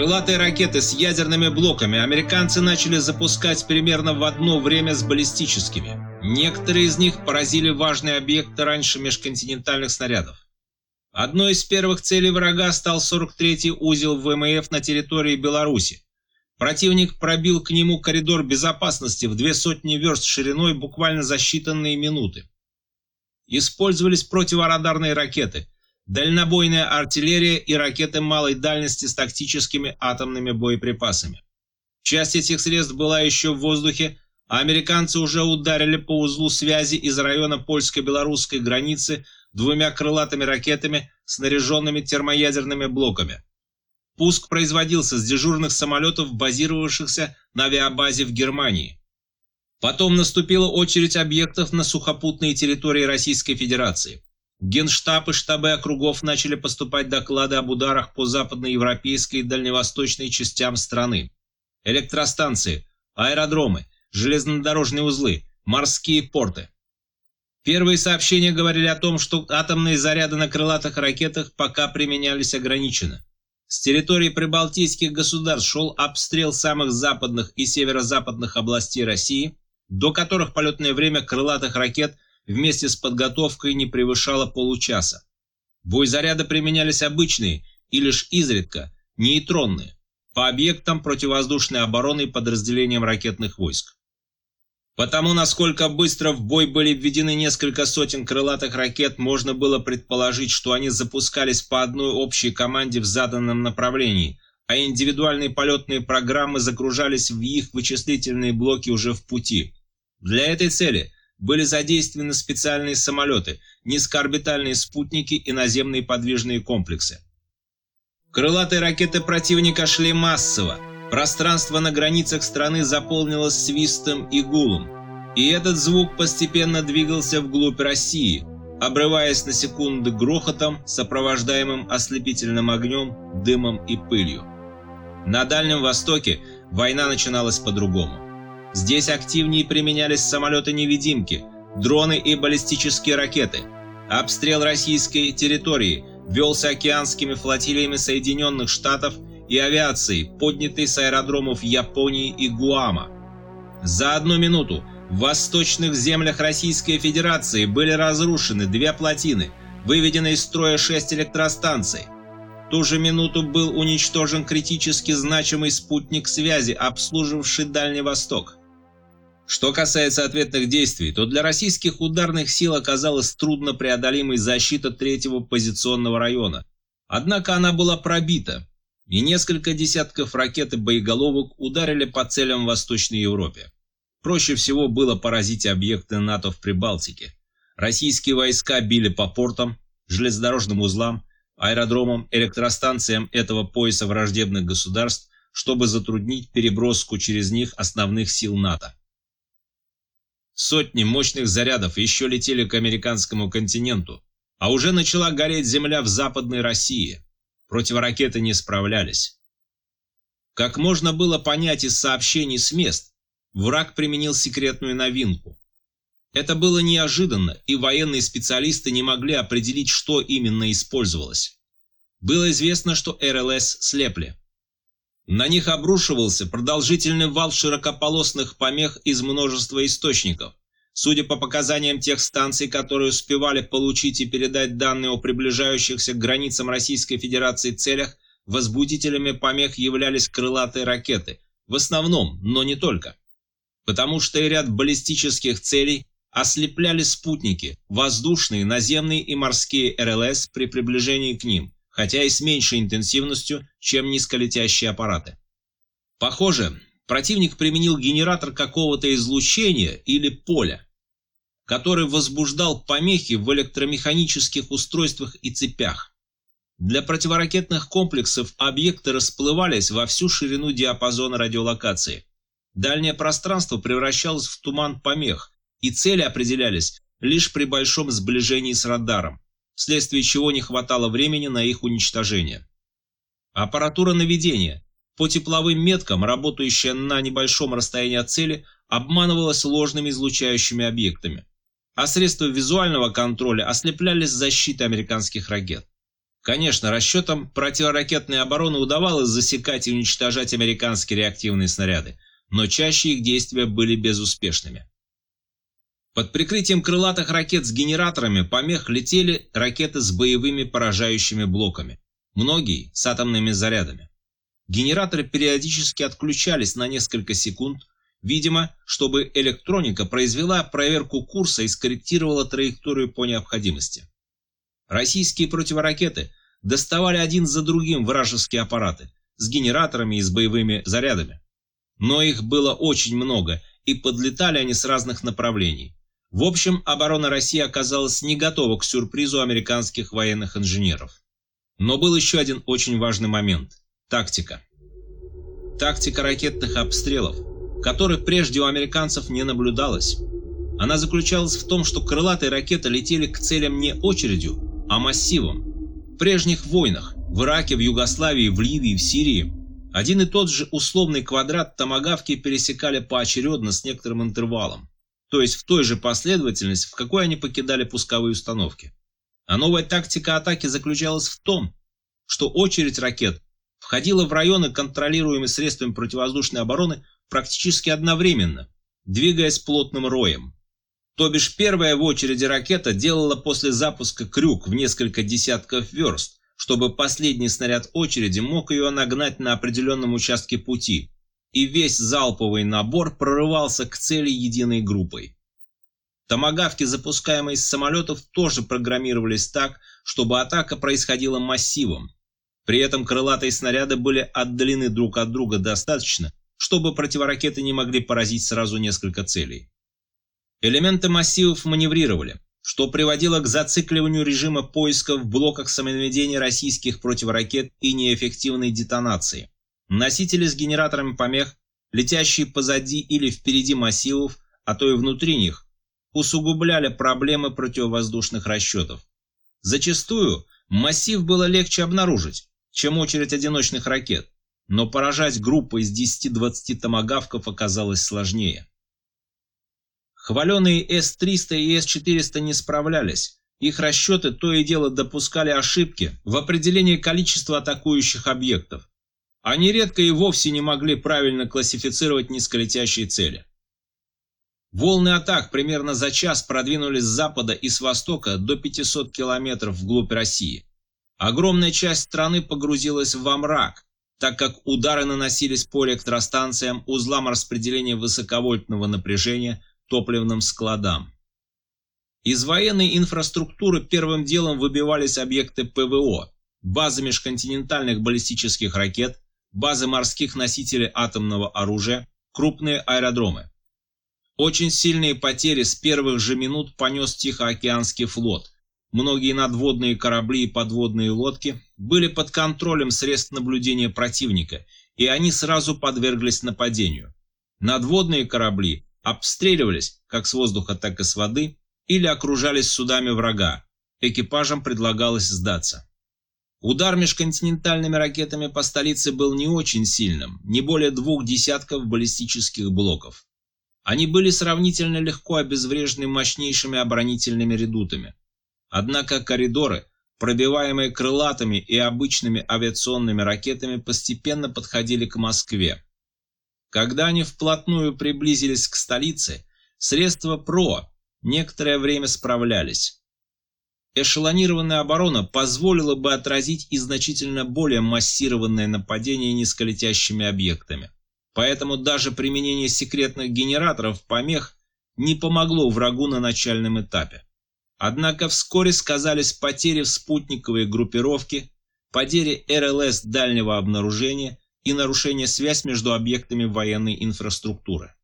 Крылатые ракеты с ядерными блоками американцы начали запускать примерно в одно время с баллистическими. Некоторые из них поразили важные объекты раньше межконтинентальных снарядов. Одной из первых целей врага стал 43-й узел ВМФ на территории Беларуси. Противник пробил к нему коридор безопасности в 200 верст шириной буквально за считанные минуты. Использовались противорадарные ракеты, дальнобойная артиллерия и ракеты малой дальности с тактическими атомными боеприпасами. Часть этих средств была еще в воздухе, а американцы уже ударили по узлу связи из района польско-белорусской границы двумя крылатыми ракетами, снаряженными термоядерными блоками. Пуск производился с дежурных самолетов, базировавшихся на авиабазе в Германии. Потом наступила очередь объектов на сухопутной территории Российской Федерации. Генштаб и штабы округов начали поступать доклады об ударах по западноевропейской и дальневосточной частям страны. Электростанции, аэродромы, железнодорожные узлы, морские порты. Первые сообщения говорили о том, что атомные заряды на крылатых ракетах пока применялись ограниченно. С территории прибалтийских государств шел обстрел самых западных и северо-западных областей России, до которых полетное время крылатых ракет вместе с подготовкой не превышало получаса. Боезаряды применялись обычные и лишь изредка нейтронные по объектам противовоздушной обороны и подразделениям ракетных войск. Потому, насколько быстро в бой были введены несколько сотен крылатых ракет, можно было предположить, что они запускались по одной общей команде в заданном направлении, а индивидуальные полетные программы загружались в их вычислительные блоки уже в пути. Для этой цели были задействованы специальные самолеты, низкоорбитальные спутники и наземные подвижные комплексы. Крылатые ракеты противника шли массово. Пространство на границах страны заполнилось свистом и гулом, и этот звук постепенно двигался вглубь России, обрываясь на секунды грохотом, сопровождаемым ослепительным огнем, дымом и пылью. На Дальнем Востоке война начиналась по-другому. Здесь активнее применялись самолеты-невидимки, дроны и баллистические ракеты. Обстрел российской территории велся океанскими флотилиями Соединенных Штатов и авиацией, поднятой с аэродромов Японии и Гуама. За 1 минуту в восточных землях Российской Федерации были разрушены 2 плотины, выведены из строя 6 электростанций. В ту же минуту был уничтожен критически значимый спутник связи, обслуживавший Дальний Восток. Что касается ответных действий, то для российских ударных сил оказалась труднопреодолимой защита 3-го позиционного района. Однако она была пробита, и несколько десятков ракет и боеголовок ударили по целям в Восточной Европе. Проще всего было поразить объекты НАТО в Прибалтике. Российские войска били по портам, железнодорожным узлам, аэродромам, электростанциям этого пояса враждебных государств, чтобы затруднить переброску через них основных сил НАТО. Сотни мощных зарядов еще летели к американскому континенту, а уже начала гореть земля в Западной России. Противоракеты не справлялись. Как можно было понять из сообщений с мест, враг применил секретную новинку. Это было неожиданно, и военные специалисты не могли определить, что именно использовалось. Было известно, что РЛС слепли. На них обрушивался продолжительный вал широкополосных помех из множества источников. Судя по показаниям тех станций, которые успевали получить и передать данные о приближающихся к границам Российской Федерации целях, возбудителями помех являлись крылатые ракеты. В основном, но не только. Потому что и ряд баллистических целей ослепляли спутники, воздушные, наземные и морские РЛС при приближении к ним, хотя и с меньшей интенсивностью, чем низколетящие аппараты. Похоже, противник применил генератор какого-то излучения или поля, который возбуждал помехи в электромеханических устройствах и цепях. Для противоракетных комплексов объекты расплывались во всю ширину диапазона радиолокации. Дальнее пространство превращалось в туман помех, и цели определялись лишь при большом сближении с радаром, вследствие чего не хватало времени на их уничтожение. Аппаратура наведения, по тепловым меткам, работающая на небольшом расстоянии от цели, обманывалась ложными излучающими объектами, а средства визуального контроля ослеплялись защитой американских ракет. Конечно, расчетам противоракетной обороны удавалось засекать и уничтожать американские реактивные снаряды, но чаще их действия были безуспешными. Под прикрытием крылатых ракет с генераторами помех летели ракеты с боевыми поражающими блоками, многие с атомными зарядами. Генераторы периодически отключались на несколько секунд, видимо, чтобы электроника произвела проверку курса и скорректировала траекторию по необходимости. Российские противоракеты доставали один за другим вражеские аппараты с генераторами и с боевыми зарядами. Но их было очень много, и подлетали они с разных направлений. В общем, оборона России оказалась не готова к сюрпризу американских военных инженеров. Но был еще один очень важный момент – тактика. Тактика ракетных обстрелов, которых прежде у американцев не наблюдалось. Она заключалась в том, что крылатые ракеты летели к целям не очередью, а массивом. В прежних войнах – в Ираке, в Югославии, в Ливии, в Сирии – один и тот же условный квадрат томагавки пересекали поочередно с некоторым интервалом, то есть в той же последовательности, в какой они покидали пусковые установки. А новая тактика атаки заключалась в том, что очередь ракет входила в районы, контролируемые средствами противовоздушной обороны, практически одновременно, двигаясь плотным роем. То бишь первая в очереди ракета делала после запуска крюк в несколько десятков верст, чтобы последний снаряд очереди мог ее нагнать на определенном участке пути, и весь залповый набор прорывался к цели единой группой. Томагавки, запускаемые из самолетов, тоже программировались так, чтобы атака происходила массивом. При этом крылатые снаряды были отдалены друг от друга достаточно, чтобы противоракеты не могли поразить сразу несколько целей. Элементы массивов маневрировали, что приводило к зацикливанию режима поиска в блоках самонаведения российских противоракет и неэффективной детонации. Носители с генераторами помех, летящие позади или впереди массивов, а то и внутри них, усугубляли проблемы противовоздушных расчетов. Зачастую массив было легче обнаружить, чем очередь одиночных ракет, но поражать группой из 10-20 томагавков оказалось сложнее. Хваленые С-300 и С-400 не справлялись. Их расчеты то и дело допускали ошибки в определении количества атакующих объектов. Они редко и вовсе не могли правильно классифицировать низколетящие цели. Волны атак примерно за час продвинулись с запада и с востока до 500 километров вглубь России. Огромная часть страны погрузилась во мрак, так как удары наносились по электростанциям, узлам распределения высоковольтного напряжения, топливным складам. Из военной инфраструктуры первым делом выбивались объекты ПВО, базы межконтинентальных баллистических ракет, базы морских носителей атомного оружия, крупные аэродромы. Очень сильные потери с первых же минут понес Тихоокеанский флот. Многие надводные корабли и подводные лодки были под контролем средств наблюдения противника, и они сразу подверглись нападению. Надводные корабли обстреливались как с воздуха, так и с воды, или окружались судами врага. Экипажам предлагалось сдаться. Удар межконтинентальными ракетами по столице был не очень сильным, не более 2 десятков баллистических блоков. Они были сравнительно легко обезврежены мощнейшими оборонительными редутами. Однако коридоры, пробиваемые крылатыми и обычными авиационными ракетами, постепенно подходили к Москве. Когда они вплотную приблизились к столице, средства ПРО некоторое время справлялись. Эшелонированная оборона позволила бы отразить и значительно более массированное нападение низколетящими объектами. Поэтому даже применение секретных генераторов помех не помогло врагу на начальном этапе. Однако вскоре сказались потери в спутниковой группировке, потери РЛС дальнего обнаружения и нарушение связи между объектами военной инфраструктуры.